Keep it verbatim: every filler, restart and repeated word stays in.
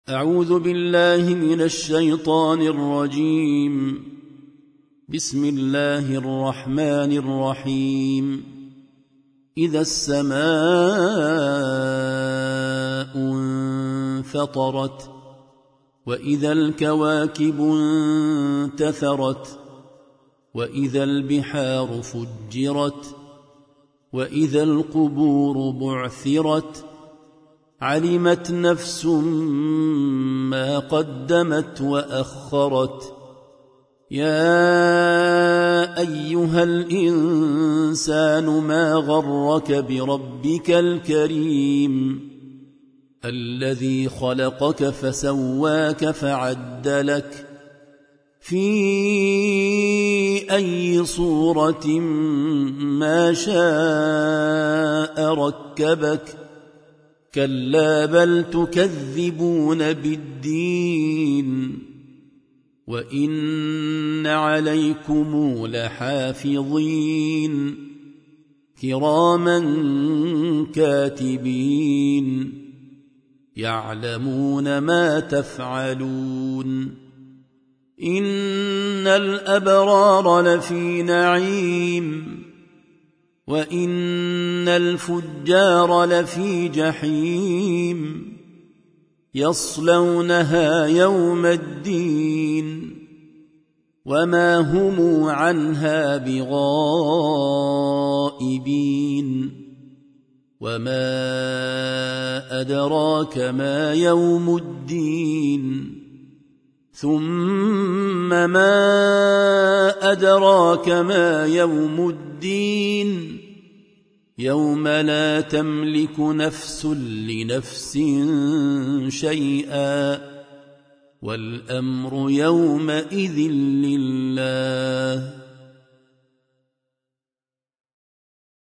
أعوذ بالله من الشيطان الرجيم. بسم الله الرحمن الرحيم. إذا السماء انفطرت وإذا الكواكب انتثرت وإذا البحار فجرت وإذا القبور بعثرت علمت نفس ما قدمت وأخرت. يا أيها الإنسان ما غرك بربك الكريم الذي خلقك فسواك فعدلك في أي صورة ما شاء ركبك. كلا بل تكذبون بالدين وإن عليكم لحافظين كراما كاتبين يعلمون ما تفعلون. إن الأبرار لفي نعيم وإن الفجار لفي جحيم يصلونها يوم الدين وما هم عنها بغائبين. وما أدراك ما يوم الدين ثم ما أدراك ما يوم الدين يوم لا تملك نفس لنفس شيئا والأمر يومئذ لله.